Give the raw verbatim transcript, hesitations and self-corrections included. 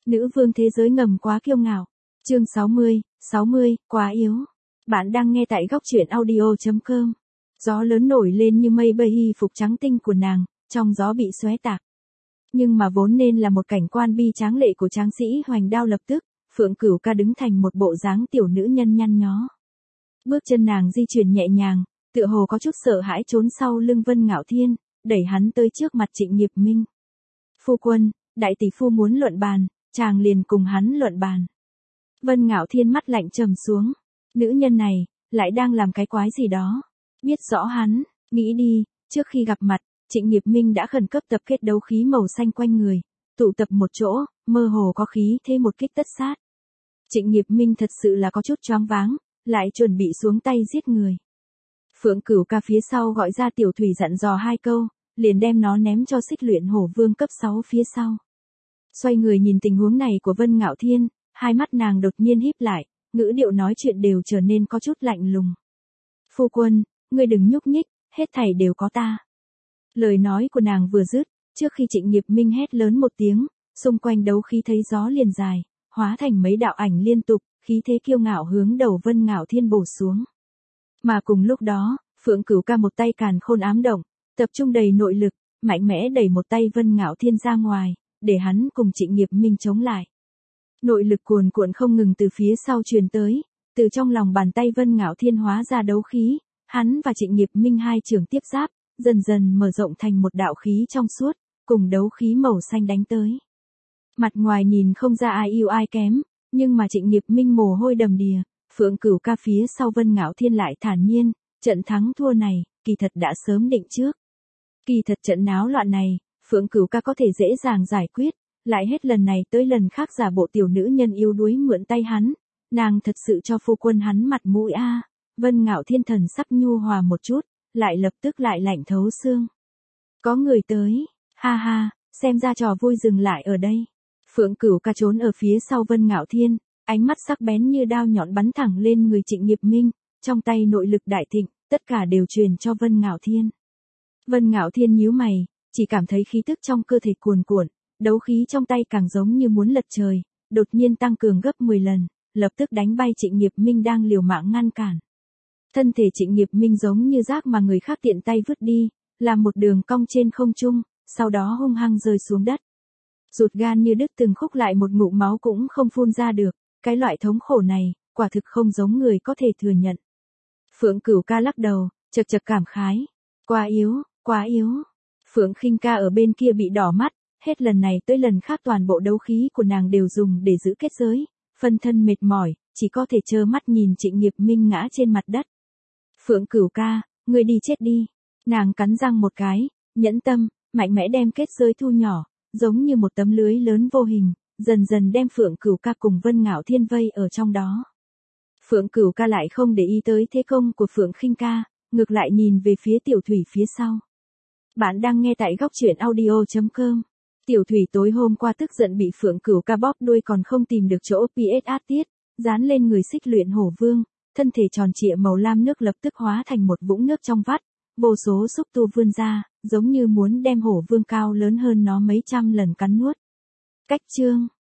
Nữ vương thế giới ngầm quá kiêu ngạo. Chương sáu mươi, sáu mươi, quá yếu. Bạn đang nghe tại góc truyện audio chấm com. Gió lớn nổi lên như mây bay y phục trắng tinh của nàng, trong gió bị xóe tạc. Nhưng mà vốn nên là một cảnh quan bi tráng lệ của tráng sĩ hoành đao lập tức, Phượng Cửu Ca đứng thành một bộ dáng tiểu nữ nhân nhăn nhó. Bước chân nàng di chuyển nhẹ nhàng, tựa hồ có chút sợ hãi trốn sau lưng Vân Ngạo Thiên, đẩy hắn tới trước mặt Trịnh Nghiệp Minh. Phu quân, đại tỷ phu muốn luận bàn, chàng liền cùng hắn luận bàn. Vân Ngạo Thiên mắt lạnh trầm xuống. Nữ nhân này, lại đang làm cái quái gì đó. Biết rõ hắn, nghĩ đi, trước khi gặp mặt, Trịnh Nghiệp Minh đã khẩn cấp tập kết đấu khí màu xanh quanh người, tụ tập một chỗ, mơ hồ có khí thế một kích tất sát. Trịnh Nghiệp Minh thật sự là có chút choáng váng, lại chuẩn bị xuống tay giết người. Phượng Cửu Ca phía sau gọi ra Tiểu Thủy dặn dò hai câu, liền đem nó ném cho Xích Luyện Hổ Vương cấp sáu phía sau. Xoay người nhìn tình huống này của Vân Ngạo Thiên, hai mắt nàng đột nhiên híp lại, ngữ điệu nói chuyện đều trở nên có chút lạnh lùng. Phu quân, ngươi đừng nhúc nhích, hết thảy đều có ta. Lời nói của nàng vừa dứt, trước khi Trịnh Nghiệp Minh hét lớn một tiếng, xung quanh đấu khí thấy gió liền dài, hóa thành mấy đạo ảnh liên tục, khí thế kiêu ngạo hướng đầu Vân Ngạo Thiên bổ xuống. Mà cùng lúc đó, Phượng Cửu Ca một tay càn khôn ám động, tập trung đầy nội lực, mạnh mẽ đẩy một tay Vân Ngạo Thiên ra ngoài, để hắn cùng Trịnh Nghiệp Minh chống lại. Nội lực cuồn cuộn không ngừng từ phía sau truyền tới, từ trong lòng bàn tay Vân Ngạo Thiên hóa ra đấu khí, hắn và Trịnh Nghiệp Minh hai trường tiếp giáp, dần dần mở rộng thành một đạo khí trong suốt, cùng đấu khí màu xanh đánh tới. Mặt ngoài nhìn không ra ai yêu ai kém, nhưng mà Trịnh Nghiệp Minh mồ hôi đầm đìa, Phượng Cửu Ca phía sau Vân Ngạo Thiên lại thản nhiên, trận thắng thua này, kỳ thật đã sớm định trước. Kỳ thật trận náo loạn này, Phượng Cửu Ca có thể dễ dàng giải quyết, lại hết lần này tới lần khác giả bộ tiểu nữ nhân yếu đuối mượn tay hắn, nàng thật sự cho phu quân hắn mặt mũi a. À. Vân Ngạo Thiên thần sắc nhu hòa một chút, lại lập tức lại lạnh thấu xương. Có người tới, ha ha, xem ra trò vui dừng lại ở đây. Phượng Cửu Ca trốn ở phía sau Vân Ngạo Thiên, ánh mắt sắc bén như đao nhọn bắn thẳng lên người Trịnh Nghiệp Minh, trong tay nội lực đại thịnh, tất cả đều truyền cho Vân Ngạo Thiên. Vân Ngạo Thiên nhíu mày, chỉ cảm thấy khí tức trong cơ thể cuồn cuộn, đấu khí trong tay càng giống như muốn lật trời, đột nhiên tăng cường gấp mười lần, lập tức đánh bay Trịnh Nghiệp Minh đang liều mạng ngăn cản. Thân thể Trịnh Nghiệp Minh giống như rác mà người khác tiện tay vứt đi, làm một đường cong trên không trung, sau đó hung hăng rơi xuống đất. Ruột gan như đứt từng khúc, lại một ngụm máu cũng không phun ra được, cái loại thống khổ này, quả thực không giống người có thể thừa nhận. Phượng Cửu Ca lắc đầu, chật chật cảm khái, quá yếu, quá yếu. Phượng Khinh Ca ở bên kia bị đỏ mắt, hết lần này tới lần khác toàn bộ đấu khí của nàng đều dùng để giữ kết giới, phân thân mệt mỏi, chỉ có thể trơ mắt nhìn Trịnh Nghiệp Minh ngã trên mặt đất. Phượng Cửu Ca, ngươi đi chết đi. Nàng cắn răng một cái, nhẫn tâm, mạnh mẽ đem kết giới thu nhỏ, giống như một tấm lưới lớn vô hình, dần dần đem Phượng Cửu Ca cùng Vân Ngạo Thiên vây ở trong đó. Phượng Cửu Ca lại không để ý tới thế công của Phượng Khinh Ca, ngược lại nhìn về phía Tiểu Thủy phía sau. Bạn đang nghe tại góc truyện audio chấm com. Tiểu Thủy tối hôm qua tức giận bị Phượng Cửu Ca bóp đuôi còn không tìm được chỗ pê ét át tiết, dán lên người Xích Luyện Hổ Vương, thân thể tròn trịa màu lam nước lập tức hóa thành một vũng nước trong vắt, vô số xúc tu vươn ra, giống như muốn đem Hổ Vương cao lớn hơn nó mấy trăm lần cắn nuốt. Cách chương